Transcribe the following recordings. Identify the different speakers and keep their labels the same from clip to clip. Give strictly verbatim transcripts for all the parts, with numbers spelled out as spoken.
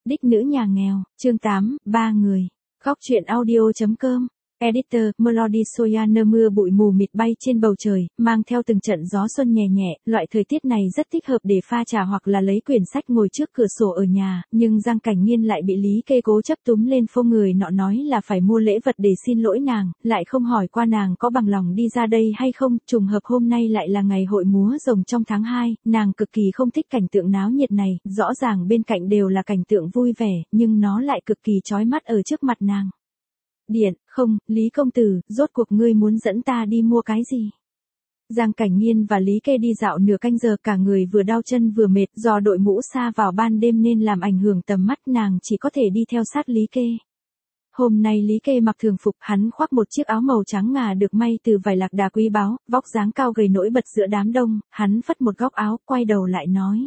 Speaker 1: Đích nữ nhà nghèo, chương tám, ba người. Góc truyện audio.com. Editor, Melody Soya mưa bụi mù mịt bay trên bầu trời, mang theo từng trận gió xuân nhẹ nhẹ, loại thời tiết này rất thích hợp để pha trà hoặc là lấy quyển sách ngồi trước cửa sổ ở nhà, nhưng Giang Cảnh Nghiên lại bị Lý Kê cố chấp túm lên phô người nọ nói là phải mua lễ vật để xin lỗi nàng, lại không hỏi qua nàng có bằng lòng đi ra đây hay không, trùng hợp hôm nay lại là ngày hội múa rồng trong tháng hai, nàng cực kỳ không thích cảnh tượng náo nhiệt này, rõ ràng bên cạnh đều là cảnh tượng vui vẻ, nhưng nó lại cực kỳ chói mắt ở trước mặt nàng. Điện, không, Lý công tử, rốt cuộc ngươi muốn dẫn ta đi mua cái gì? Giang Cảnh Nghiên và Lý Kê đi dạo nửa canh giờ, cả người vừa đau chân vừa mệt, do đội mũ sa vào ban đêm nên làm ảnh hưởng tầm mắt, nàng chỉ có thể đi theo sát Lý Kê. Hôm nay Lý Kê mặc thường phục, hắn khoác một chiếc áo màu trắng ngà được may từ vải lạc đà quý báu, vóc dáng cao gầy nổi bật giữa đám đông, hắn phất một góc áo, quay đầu lại nói.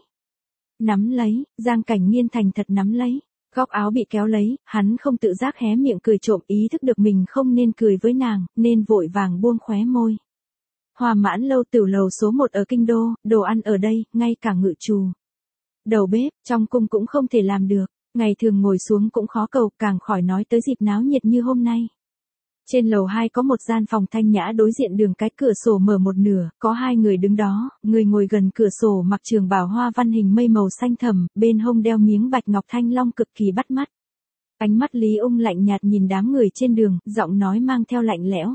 Speaker 1: Nắm lấy, Giang Cảnh Nghiên thành thật nắm lấy. Góc áo bị kéo lấy, hắn không tự giác hé miệng cười trộm, ý thức được mình không nên cười với nàng, nên vội vàng buông khóe môi. Hoa Mãn Lâu, tiểu lầu số một ở kinh đô, đồ ăn ở đây, ngay cả ngự trù, đầu bếp, trong cung cũng không thể làm được, ngày thường ngồi xuống cũng khó cầu, càng khỏi nói tới dịp náo nhiệt như hôm nay. Trên lầu hai có một gian phòng thanh nhã đối diện đường cái, cửa sổ mở một nửa, có hai người đứng đó, người ngồi gần cửa sổ mặc trường bào hoa văn hình mây màu xanh thẳm, bên hông đeo miếng bạch ngọc thanh long cực kỳ bắt mắt. Ánh mắt Lý Ung lạnh nhạt nhìn đám người trên đường, giọng nói mang theo lạnh lẽo.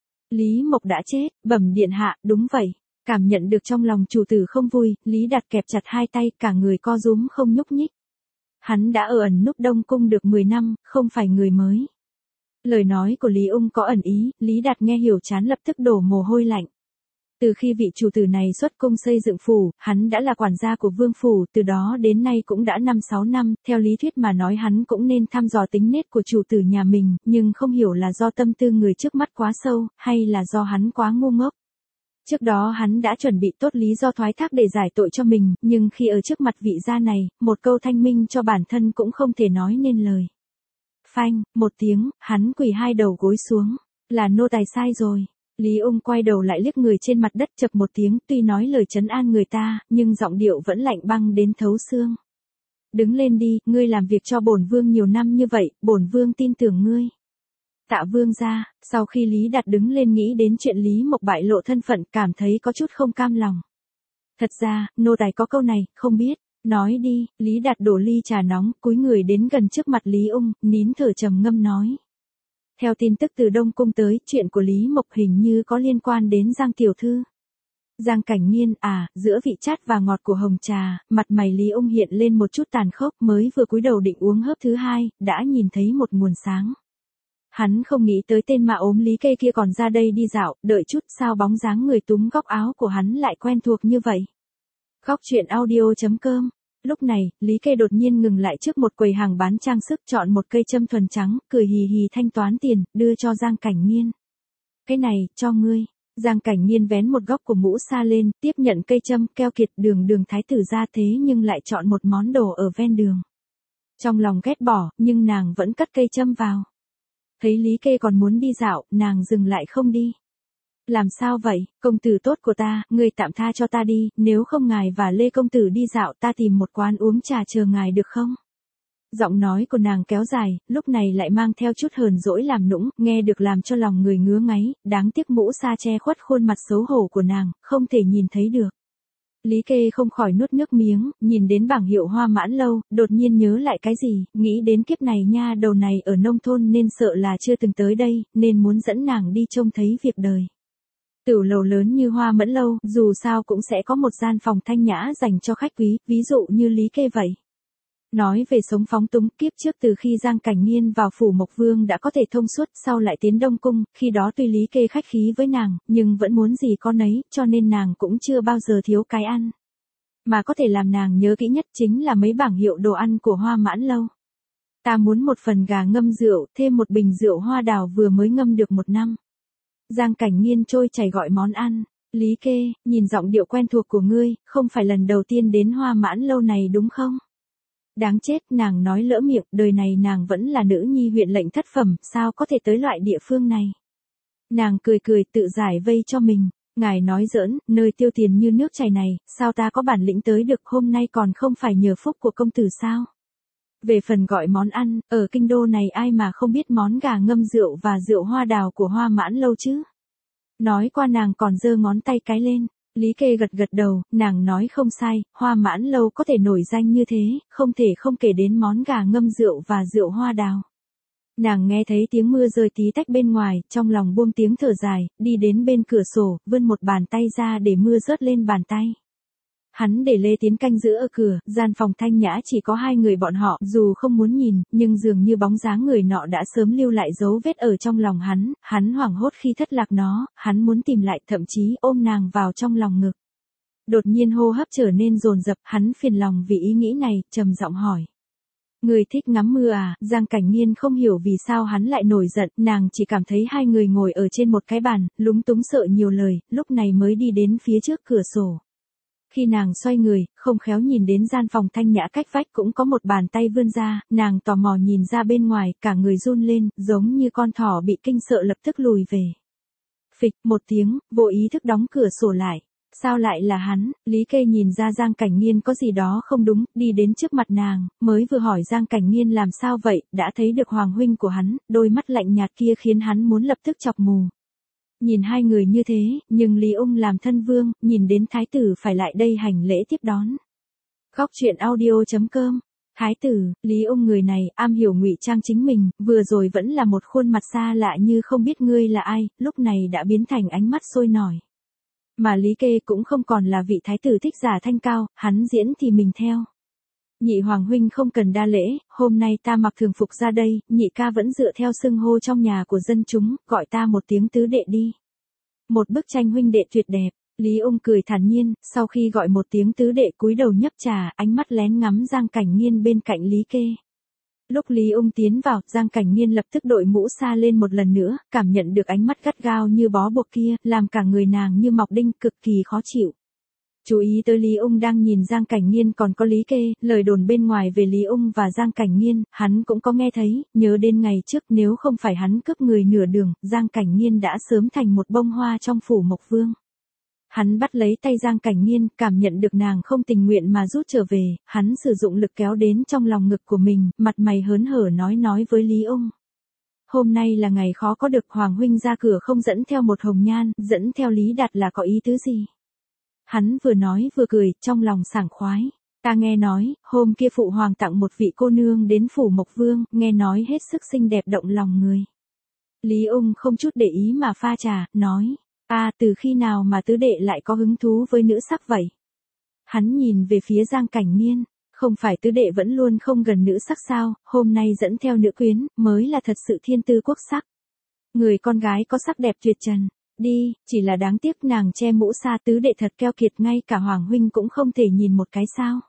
Speaker 1: Lý Mộc đã chết, bẩm điện hạ, đúng vậy. Cảm nhận được trong lòng chủ tử không vui, Lý Đạt kẹp chặt hai tay, cả người co rúm không nhúc nhích. Hắn đã ở ẩn núp Đông Cung được mười năm, không phải người mới. Lời nói của Lý Ung có ẩn ý, Lý Đạt nghe hiểu chán lập tức đổ mồ hôi lạnh. Từ khi vị chủ tử này xuất cung xây dựng phủ, hắn đã là quản gia của vương phủ, từ đó đến nay cũng đã năm sáu năm, theo lý thuyết mà nói hắn cũng nên thăm dò tính nết của chủ tử nhà mình, nhưng không hiểu là do tâm tư người trước mắt quá sâu, hay là do hắn quá ngu ngốc. Trước đó hắn đã chuẩn bị tốt lý do thoái thác để giải tội cho mình, nhưng khi ở trước mặt vị gia này, một câu thanh minh cho bản thân cũng không thể nói nên lời. Phanh, một tiếng, hắn quỳ hai đầu gối xuống. Là nô tài sai rồi. Lý Ung quay đầu lại liếc người trên mặt đất, chập một tiếng, tuy nói lời trấn an người ta, nhưng giọng điệu vẫn lạnh băng đến thấu xương. Đứng lên đi, ngươi làm việc cho bổn vương nhiều năm như vậy, bổn vương tin tưởng ngươi. Tạ vương gia, sau khi Lý Đạt đứng lên nghĩ đến chuyện Lý Mộc bại lộ thân phận, cảm thấy có chút không cam lòng. Thật ra, nô tài có câu này, không biết. Nói đi, Lý Đạt đổ ly trà nóng, cúi người đến gần trước mặt Lý Ung, nín thở trầm ngâm nói. Theo tin tức từ Đông Cung tới, chuyện của Lý Mộc hình như có liên quan đến Giang tiểu thư. Giang Cảnh Nghiên, à, giữa vị chát và ngọt của hồng trà, mặt mày Lý Ung hiện lên một chút tàn khốc, mới vừa cúi đầu định uống hớp thứ hai, đã nhìn thấy một nguồn sáng. Hắn không nghĩ tới tên mà ốm Lý Kê kia còn ra đây đi dạo, đợi chút sao bóng dáng người túm góc áo của hắn lại quen thuộc như vậy. Góc truyện audio.com. Lúc này, Lý Kê đột nhiên ngừng lại trước một quầy hàng bán trang sức, chọn một cây châm thuần trắng, cười hì hì thanh toán tiền, đưa cho Giang Cảnh Nghiên. Cái này, cho ngươi. Giang Cảnh Nghiên vén một góc của mũ sa lên, tiếp nhận cây châm, keo kiệt, đường đường thái tử ra thế nhưng lại chọn một món đồ ở ven đường. Trong lòng ghét bỏ, nhưng nàng vẫn cất cây châm vào. Thấy Lý Kê còn muốn đi dạo, nàng dừng lại không đi. Làm sao vậy, công tử tốt của ta, ngươi tạm tha cho ta đi, nếu không ngài và Lê công tử đi dạo, ta tìm một quán uống trà chờ ngài được không? Giọng nói của nàng kéo dài, lúc này lại mang theo chút hờn dỗi làm nũng, nghe được làm cho lòng người ngứa ngáy, đáng tiếc mũ sa che khuất khuôn mặt xấu hổ của nàng, không thể nhìn thấy được. Lý Kê không khỏi nuốt nước miếng, nhìn đến bảng hiệu Hoa Mãn Lâu, đột nhiên nhớ lại cái gì, nghĩ đến kiếp này nha đầu này ở nông thôn nên sợ là chưa từng tới đây, nên muốn dẫn nàng đi trông thấy việc đời. Tiểu lầu lớn như Hoa Mãn Lâu, dù sao cũng sẽ có một gian phòng thanh nhã dành cho khách quý, ví dụ như Lý Kê vậy. Nói về sống phóng túng, kiếp trước từ khi Giang Cảnh Nghiên vào phủ Mộc Vương đã có thể thông suốt, sau lại tiến Đông Cung, khi đó tuy Lý Kê khách khí với nàng, nhưng vẫn muốn gì có nấy, cho nên nàng cũng chưa bao giờ thiếu cái ăn. Mà có thể làm nàng nhớ kỹ nhất chính là mấy bảng hiệu đồ ăn của Hoa Mãn Lâu. Ta muốn một phần gà ngâm rượu, thêm một bình rượu hoa đào vừa mới ngâm được một năm. Giang Cảnh Nghiên trôi chảy gọi món ăn. Lý Kê, nhìn giọng điệu quen thuộc của ngươi, không phải lần đầu tiên đến Hoa Mãn Lâu này đúng không? Đáng chết, nàng nói lỡ miệng, đời này nàng vẫn là nữ nhi huyện lệnh thất phẩm, sao có thể tới loại địa phương này? Nàng cười cười tự giải vây cho mình, ngài nói giỡn, nơi tiêu tiền như nước chảy này, sao ta có bản lĩnh tới được, hôm nay còn không phải nhờ phúc của công tử sao? Về phần gọi món ăn, ở kinh đô này ai mà không biết món gà ngâm rượu và rượu hoa đào của Hoa Mãn Lâu chứ. Nói qua nàng còn giơ ngón tay cái lên. Lý Kê gật gật đầu, nàng nói không sai, Hoa Mãn Lâu có thể nổi danh như thế, không thể không kể đến món gà ngâm rượu và rượu hoa đào. Nàng nghe thấy tiếng mưa rơi tí tách bên ngoài, trong lòng buông tiếng thở dài, đi đến bên cửa sổ, vươn một bàn tay ra để mưa rớt lên bàn tay. Hắn để Lê Tiến canh giữ ở cửa, gian phòng thanh nhã chỉ có hai người bọn họ, dù không muốn nhìn, nhưng dường như bóng dáng người nọ đã sớm lưu lại dấu vết ở trong lòng hắn, hắn hoảng hốt khi thất lạc nó, hắn muốn tìm lại, thậm chí ôm nàng vào trong lòng ngực. Đột nhiên hô hấp trở nên dồn dập, hắn phiền lòng vì ý nghĩ này, trầm giọng hỏi. Người thích ngắm mưa à? Giang Cảnh Nghiên không hiểu vì sao hắn lại nổi giận, nàng chỉ cảm thấy hai người ngồi ở trên một cái bàn, lúng túng sợ nhiều lời, lúc này mới đi đến phía trước cửa sổ. Khi nàng xoay người, không khéo nhìn đến gian phòng thanh nhã cách vách cũng có một bàn tay vươn ra, nàng tò mò nhìn ra bên ngoài, cả người run lên, giống như con thỏ bị kinh sợ lập tức lùi về. Phịch một tiếng, vô ý thức đóng cửa sổ lại. Sao lại là hắn? Lý Kê nhìn ra Giang Cảnh Nghiên có gì đó không đúng, đi đến trước mặt nàng, mới vừa hỏi Giang Cảnh Nghiên làm sao vậy, đã thấy được hoàng huynh của hắn, đôi mắt lạnh nhạt kia khiến hắn muốn lập tức chọc mù. Nhìn hai người như thế, nhưng Lý Ung làm thân vương, nhìn đến thái tử phải lại đây hành lễ tiếp đón. Góc truyện audio chấm com. Thái tử, Lý Ung người này, am hiểu ngụy trang chính mình, vừa rồi vẫn là một khuôn mặt xa lạ như không biết ngươi là ai, lúc này đã biến thành ánh mắt sôi nổi. Mà Lý Kê cũng không còn là vị thái tử thích giả thanh cao, hắn diễn thì mình theo. Nhị hoàng huynh không cần đa lễ, hôm nay ta mặc thường phục ra đây, nhị ca vẫn dựa theo xưng hô trong nhà của dân chúng, gọi ta một tiếng tứ đệ đi. Một bức tranh huynh đệ tuyệt đẹp, Lý Ung cười thản nhiên, sau khi gọi một tiếng tứ đệ cúi đầu nhấp trà, ánh mắt lén ngắm Giang Cảnh Nghiên bên cạnh Lý Kê. Lúc Lý Ung tiến vào, Giang Cảnh Nghiên lập tức đội mũ xa lên một lần nữa, cảm nhận được ánh mắt gắt gao như bó buộc kia, làm cả người nàng như mọc đinh, cực kỳ khó chịu. Chú ý tới Lý Ung đang nhìn Giang Cảnh Nghiên còn có Lý Kê, lời đồn bên ngoài về Lý Ung và Giang Cảnh Nghiên, hắn cũng có nghe thấy, nhớ đến ngày trước nếu không phải hắn cướp người nửa đường, Giang Cảnh Nghiên đã sớm thành một bông hoa trong phủ Mộc Vương. Hắn bắt lấy tay Giang Cảnh Nghiên, cảm nhận được nàng không tình nguyện mà rút trở về, hắn sử dụng lực kéo đến trong lòng ngực của mình, mặt mày hớn hở nói nói với Lý Ung. Hôm nay là ngày khó có được, hoàng huynh ra cửa không dẫn theo một hồng nhan, dẫn theo Lý Đạt là có ý tứ gì? Hắn vừa nói vừa cười, trong lòng sảng khoái. Ta nghe nói, hôm kia phụ hoàng tặng một vị cô nương đến phủ Mộc Vương, nghe nói hết sức xinh đẹp động lòng người. Lý Ung không chút để ý mà pha trà, nói. À, từ khi nào mà tứ đệ lại có hứng thú với nữ sắc vậy? Hắn nhìn về phía Giang Cảnh Nghiên, không phải tứ đệ vẫn luôn không gần nữ sắc sao, hôm nay dẫn theo nữ quyến, mới là thật sự thiên tư quốc sắc. Người con gái có sắc đẹp tuyệt trần, đi, chỉ là đáng tiếc nàng che mũ sa, tứ đệ thật keo kiệt, ngay cả hoàng huynh cũng không thể nhìn một cái sao.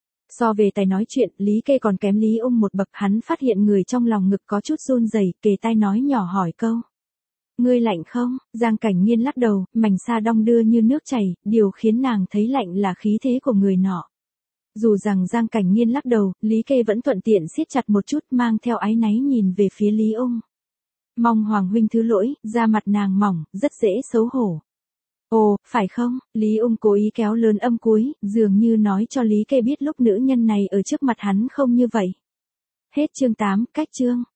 Speaker 1: So về tài nói chuyện, Lý Kê còn kém Lý Ung một bậc, hắn phát hiện người trong lòng ngực có chút run rẩy, kề tai nói nhỏ hỏi câu. Ngươi lạnh không? Giang Cảnh Nghiên lắc đầu, mảnh sa đong đưa như nước chảy, điều khiến nàng thấy lạnh là khí thế của người nọ. Dù rằng Giang Cảnh Nghiên lắc đầu, Lý Kê vẫn thuận tiện siết chặt một chút, mang theo áy náy nhìn về phía Lý Ung. Mong hoàng huynh thứ lỗi, da mặt nàng mỏng, rất dễ xấu hổ. Ồ, phải không? Lý Ung cố ý kéo lớn âm cuối, dường như nói cho Lý Kê biết lúc nữ nhân này ở trước mặt hắn không như vậy. Hết chương tám, cách chương.